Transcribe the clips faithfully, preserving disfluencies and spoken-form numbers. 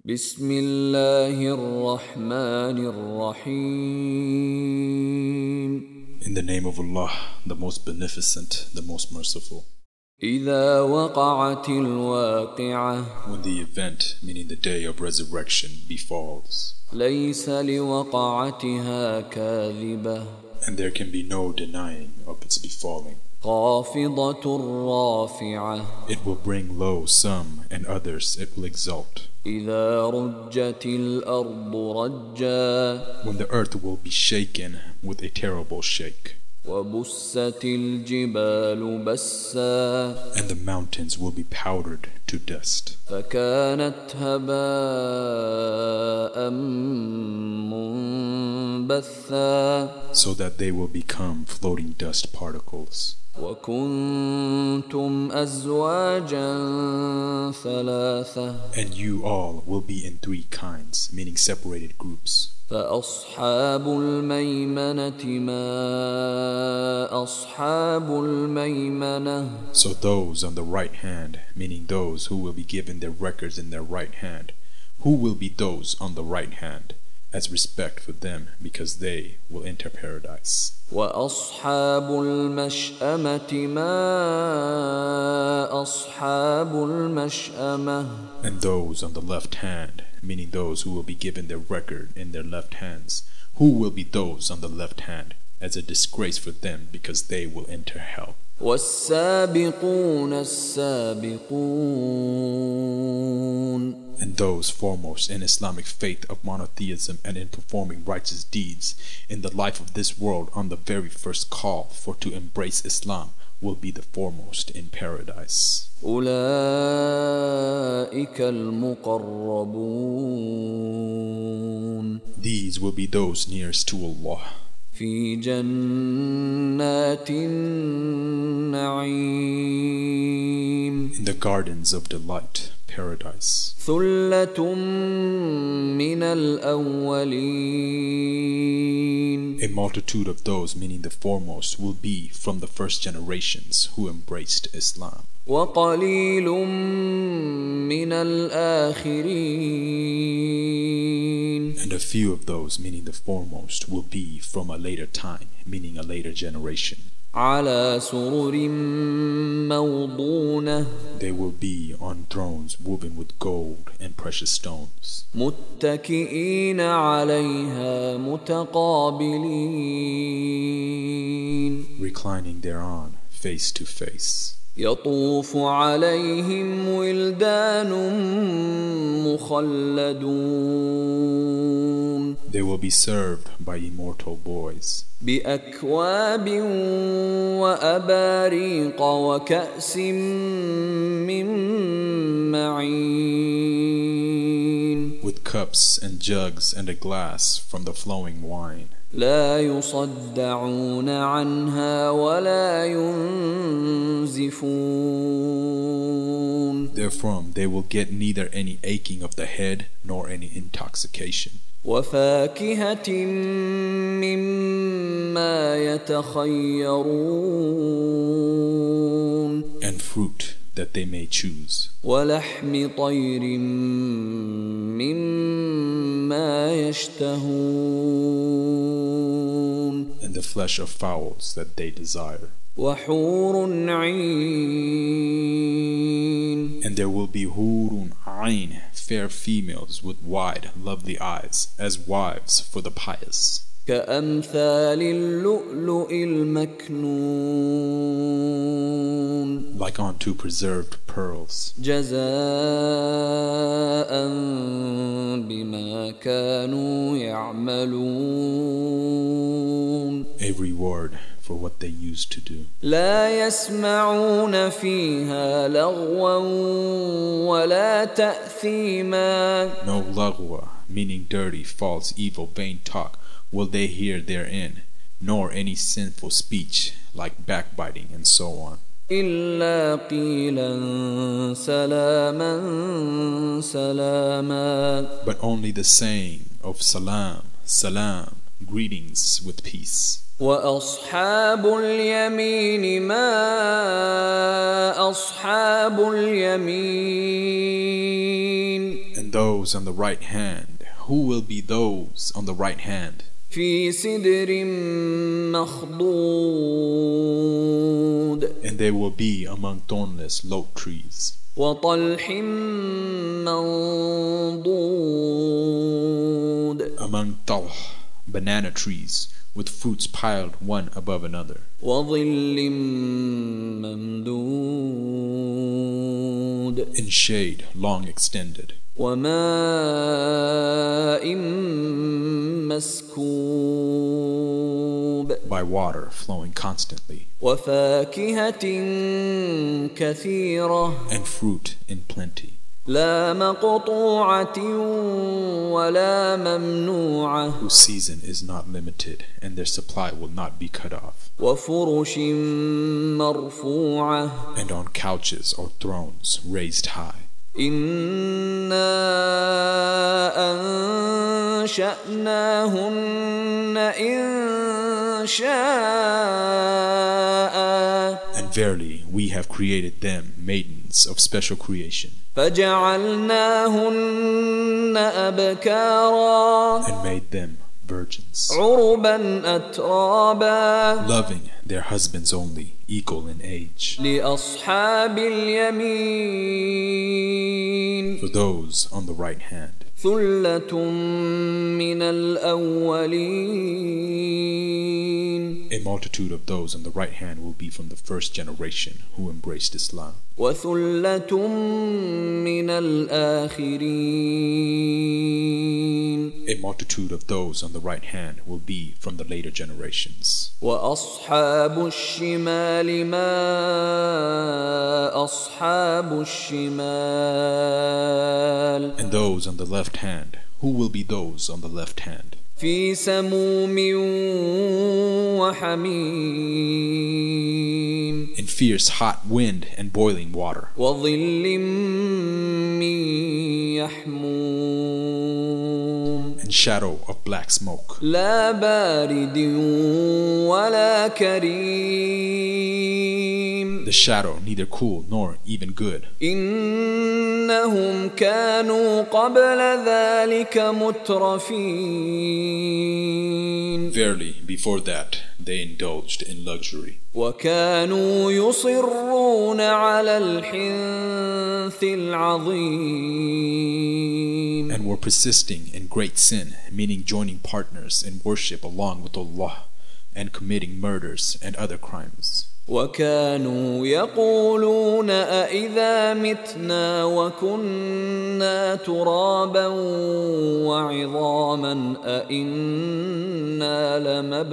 بسم الله الرحمن الرحيم. In the name of Allah, the most beneficent, the most merciful. إذا وقعت الواقعة When the event, meaning the day of resurrection, befalls, ليس لوقعتها كاذبة and there can be no denying of its befalling. خافضة رافعة It will bring low some, and others it will exalt. إذا رجت الأرض رجا When the earth will be shaken with a terrible shake, وبست الجبال بسا and the mountains will be powdered to dust, فكانت هباء منبثا so that they will become floating dust particles. وكنتم أزواجا ثلاثة And you all will be in three kinds, meaning separated groups. فأصحاب الميمنة ما أصحاب الميمنة So those on the right hand, meaning those who will be given their records in their right hand, who will be those on the right hand, as respect for them, because they will enter paradise. وأصحاب المشأمة ما أصحاب المشأمة And those on the left hand, meaning those who will be given their record in their left hands, who will be those on the left hand, as a disgrace for them, because they will enter hell. والسابقون السابقون And those foremost in Islamic faith of monotheism and in performing righteous deeds in the life of this world on the very first call for to embrace Islam will be the foremost in paradise. أولئك المقربون These will be those nearest to Allah في جنات النعيم in the gardens of delight, paradise. ثلة من الأولين A multitude of those, meaning the foremost, will be from the first generations who embraced Islam. وقليل من الآخرين And a few of those, meaning the foremost, will be from a later time, meaning a later generation. على سرر موضونة They will be on thrones woven with gold and precious stones, متكئين عليها متقابلين reclining thereon face to face. يطوف عليهم ولدان مخلدون They will be served by immortal boys بأكواب وأباريق وكأس من معين with cups and jugs and a glass from the flowing wine. لا يصدعون عنها ولا ينزفون Therefrom they will get neither any aching of the head nor any intoxication, وفاكهة مما يتخيرون and fruit that they may choose, ولحم طير مما يشتهون and the flesh of fowls that they desire. وحور عين And there will be hurun ain, fair females with wide, lovely eyes, as wives for the pious, كأمثال اللؤلؤ المكنون like unto preserved pearls, جزاء بما كانوا يعملون a reward for what they used to do. لا يسمعون فيها لغوا ولا تأثيما No lagwa, meaning dirty, false, evil, vain talk, will they hear therein, nor any sinful speech, like backbiting and so on. إلا قيلا سلاما سلاما But only the saying of salam, salam, greetings with peace. وأصحاب اليمين ما أصحاب اليمين And those on the right hand, who will be those on the right hand? في سدر مخضود And they will be among thornless lote trees, وطلح منضود among talh, banana trees, with fruits piled one above another, وظل ممدود in shade long extended, وماء مسكوب by water flowing constantly, وفاكهة كثيرة and fruit in plenty, لا مقطوعة ولا ممنوعة whose season is not limited, and their supply will not be cut off, وفرش مرفوعة and on couches or thrones raised high. إنا أنشأناهن إن شاء And verily, we have created them maidens of special creation, فجعلناهن أبكارا and made them virgins, عربا أترابا loving their husbands only, equal in age. لأصحاب اليمين For those on the right hand, ثلة من الأولين a multitude of those on the right hand will be from the first generation who embraced Islam, وثلة من الآخرين a multitude of those on the right hand will be from the later generations. وأصحاب الشمال ما أصحاب الشمال And those on the left hand, who will be those on the left hand? في سموم وحميم In fierce hot wind and boiling water, وظل من يحموم and shadow of black smoke, لا بارد ولا كريم the shadow neither cool nor even good. إنهم كانوا قبل ذلك مترفين Verily, before that, they indulged in luxury, وكانوا يصرون على الحنث العظيم and were persisting in great sin, meaning joining partners in worship along with Allah, and committing murders and other crimes. وكانوا يقولون أإذا متنا وكنا ترابا وعظاما أإنا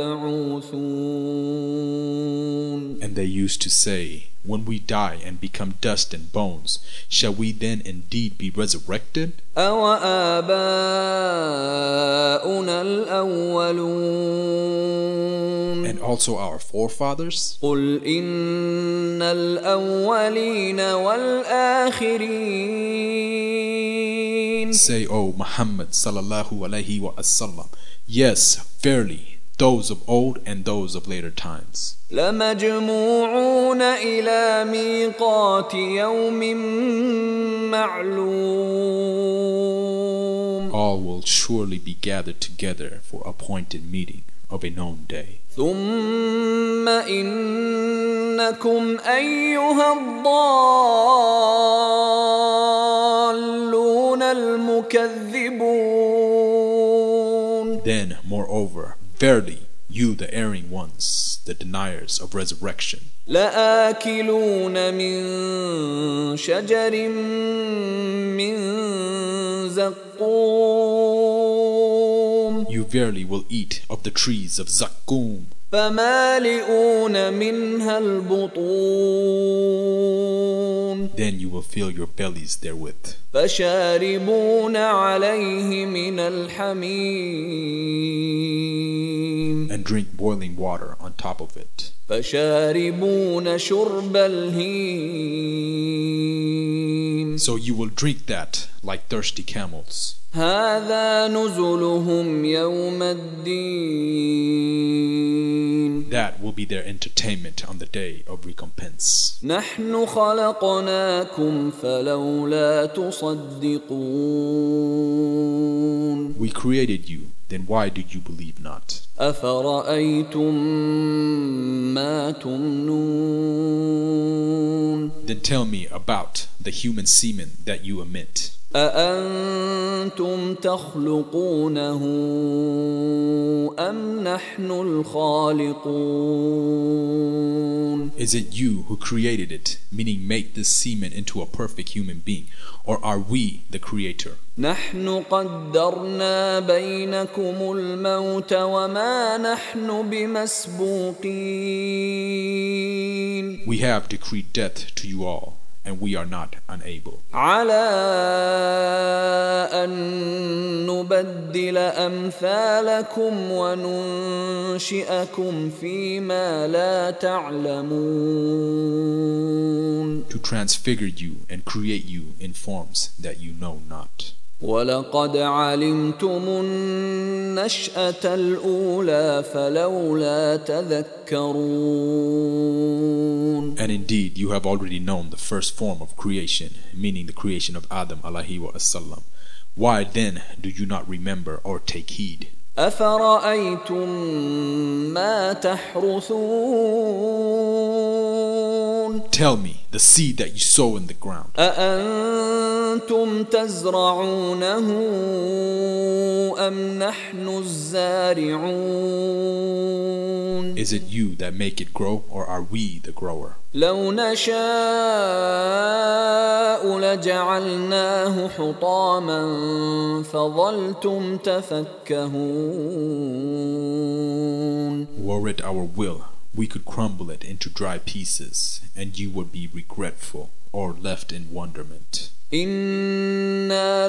لمبعوثون And they used to say, when we die and become dust and bones, shall we then indeed be resurrected? أوآباؤنا الأولون And also our forefathers? قل إن الأولين والآخرين Say, O Muhammad sallallahu alayhi wa sallam, yes, verily, those of old and those of later times. لمجموعون إلى ميقات يوم معلوم All will surely be gathered together for appointed meeting of a known day. ثم إنكم أيها الضالون المكذبون Then, moreover, verily, you the erring ones, the deniers of resurrection, لآكلون من شجر من زقوم you verily will eat of the trees of Zakkum, فمالئون منها البطون then you will fill your bellies therewith, فشاربون عليه من الحميم and drink boiling water on top of it. فشاربون شرب الهيم. So you will drink that like thirsty camels. هذا نزلهم يوم الدين. That will be their entertainment on the day of recompense. نحن خلقناكم فلولا تصدقون. We created you, then why did you believe not? أفرأيتم ما تمنون. Then tell me about the human semen that you emit. أأنتم تخلقونه أم نحن الخالقون. Is it you who created it, meaning make this semen into a perfect human being, or are we the creator? نحن قدرنا بينكم الموت وما نحن بمسبوقين. We have decreed death to you all, and we are not unable. على أن نبدل أمثالكم وننشئكم فيما لا تعلمون. To transfigure you and create you in forms that you know not. ولقد علمتم النشأة الأولى فلولا تذكرون. And indeed, you have already known the first form of creation, meaning the creation of Adam alayhi wa sallam. Why then do you not remember or take heed? أفرأيتم ما تحرثون. Tell me, the seed that you sow in the ground. أأنتم تزرعونه أم نحن الزارعون. Is it you that make it grow, or are we the grower? لو نشاء لجعلناه حطاما فظلتم تفكهون. Were it our will, we could crumble it into dry pieces, and you would be regretful or left in wonderment. إنا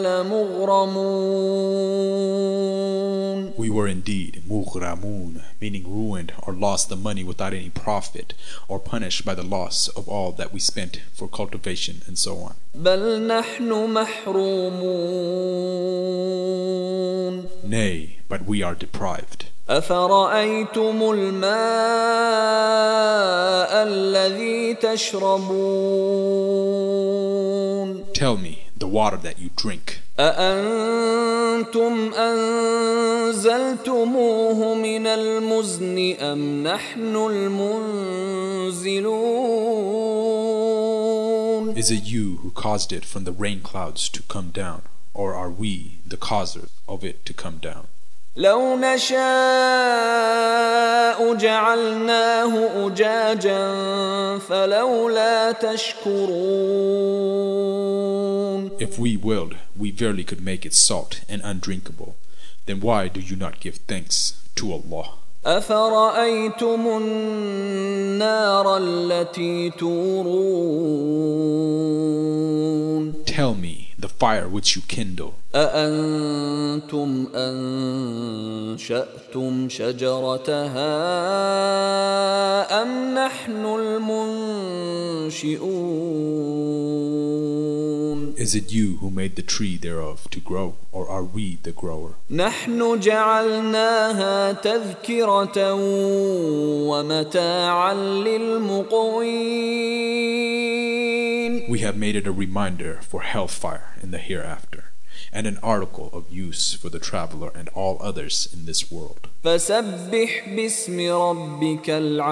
لمغرمون. We were indeed mughramun, meaning ruined or lost the money without any profit, or punished by the loss of all that we spent for cultivation and so on. بل نحن محرومون. Nay, but we are deprived. أفرأيتم الماء الذي تشربون. Tell me, the water that you drink. أأنتم أنزلتموه من المزن أم نحن المنزلون. Is it you who caused it from the rain clouds to come down, or are we the causers of it to come down? لو نشاء جعلناه أجاجا فلولا تشكرون. If we willed, we verily could make it salt and undrinkable. Then why do you not give thanks to Allah? أفرأيتم النار التي تورون. Tell me, the fire which you kindle. أأنتم أنشأتم شجرتها أم نحن المنشئون. Is it you who made the tree thereof to grow, or are we the grower? نحن جعلناها تذكرة ومتاعا للمقوين. We have made it a reminder for hellfire in the hereafter, and an article of use for the traveler and all others in this world. فسبح باسم ربك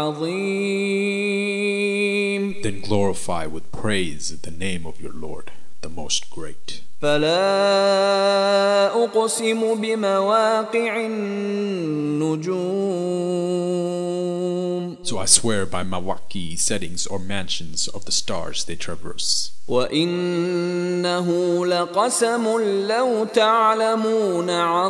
العظيم. Then glorify with praise the name of your Lord, the most great. فلا أقسم بمواقع النجوم. So I swear by mawaki, settings or mansions of the stars they traverse. وإنه لقسم لو تعلمون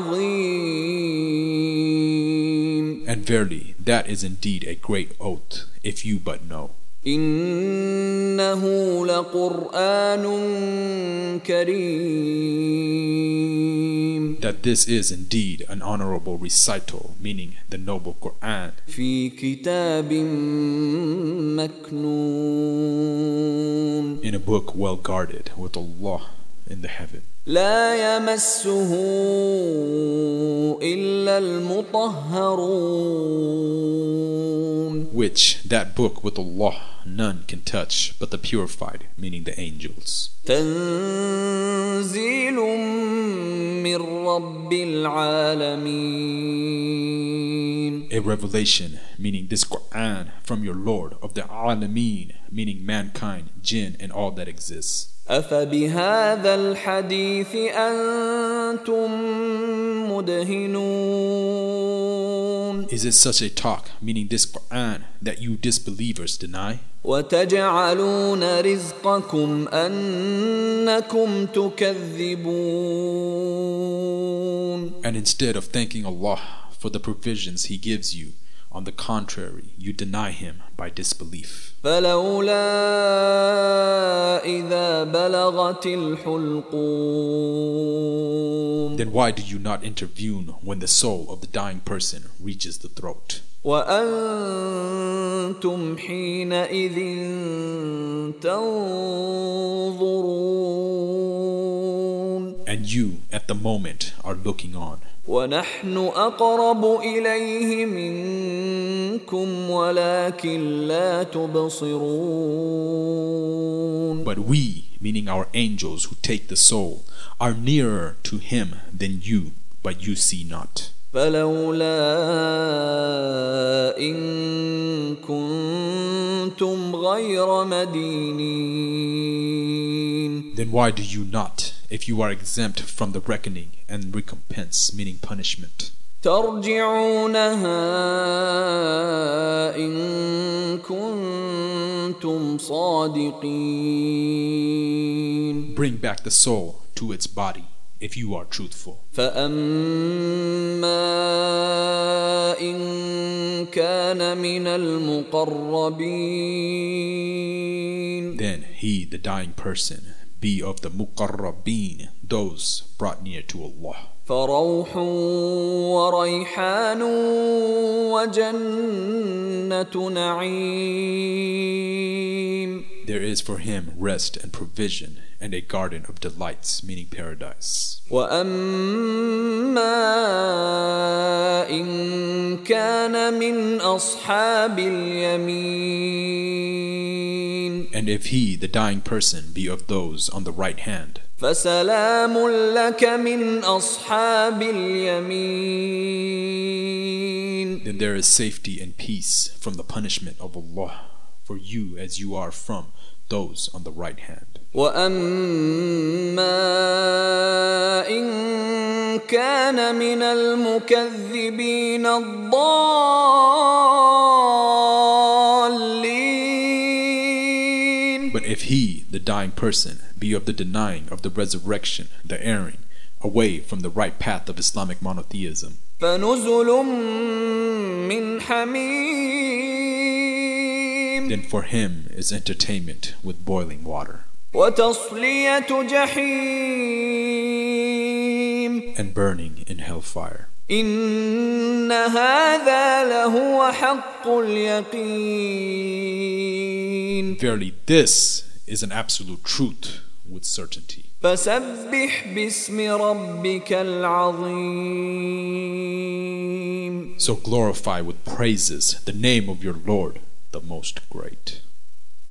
عظيم. And verily, that is indeed a great oath, if you but know. إنه لقرآن كريم. that this is indeed an honorable recital, meaning the noble Quran, في كتاب مكنون in a book well guarded with Allah in the heaven. لا يمسه إلا المطهرون, which, that book with Allah, none can touch but the purified, meaning the angels. تنزيل من رب العالمين, A revelation, meaning this Quran, from your Lord of the Alameen, meaning mankind, jinn, and all that exists. أفبهذا الحديث أنتم مدهنون, Is it such a talk, meaning this Quran, that you disbelievers deny? وتجعلون رزقكم أنكم تكذبون, And instead of thanking Allah for the provisions He gives you, on the contrary, you deny Him by disbelief. فلولا إذا بلغت الحلقوم, Then why do you not intervene when the soul of the dying person reaches the throat? وأنتم حينئذ تنظرون, And you, at the moment, are looking on. ونحن أقرب إليه منكم ولكن لا تبصرون. But we, meaning our angels who take the soul, are nearer to Him than you, but you see not. فلولا إن كنتم غير مدينين, Then why do you not, if you are exempt from the reckoning and recompense, meaning punishment, ترجعونها إن كنتم صادقين, bring back the soul to its body, if you are truthful? فأما إن كان من المقربين, Then he, the dying person, be of the muqarrabeen, those brought near to Allah. فروح وريحان وجنة نعيم, There is for him rest and provision, and a garden of delights, meaning paradise. وأما إن كان من أصحاب اليمين, And if he, the dying person, be of those on the right hand, فسلام لك من أصحاب اليمين, then there is safety and peace from the punishment of Allah for you as you are from those on the right hand. وأما إن كان من المكذبين الضالين, But if he, the dying person, be of the denying of the resurrection, the erring, away from the right path of Islamic monotheism, فنزل من حميم, then for him is entertainment with boiling water, وتصلية جحيم, and burning in hellfire. إن هذا لهو حق اليقين, Verily, this is an absolute truth with certainty. فسبح باسم ربك العظيم. So glorify with praises the name of your Lord, the Most Great.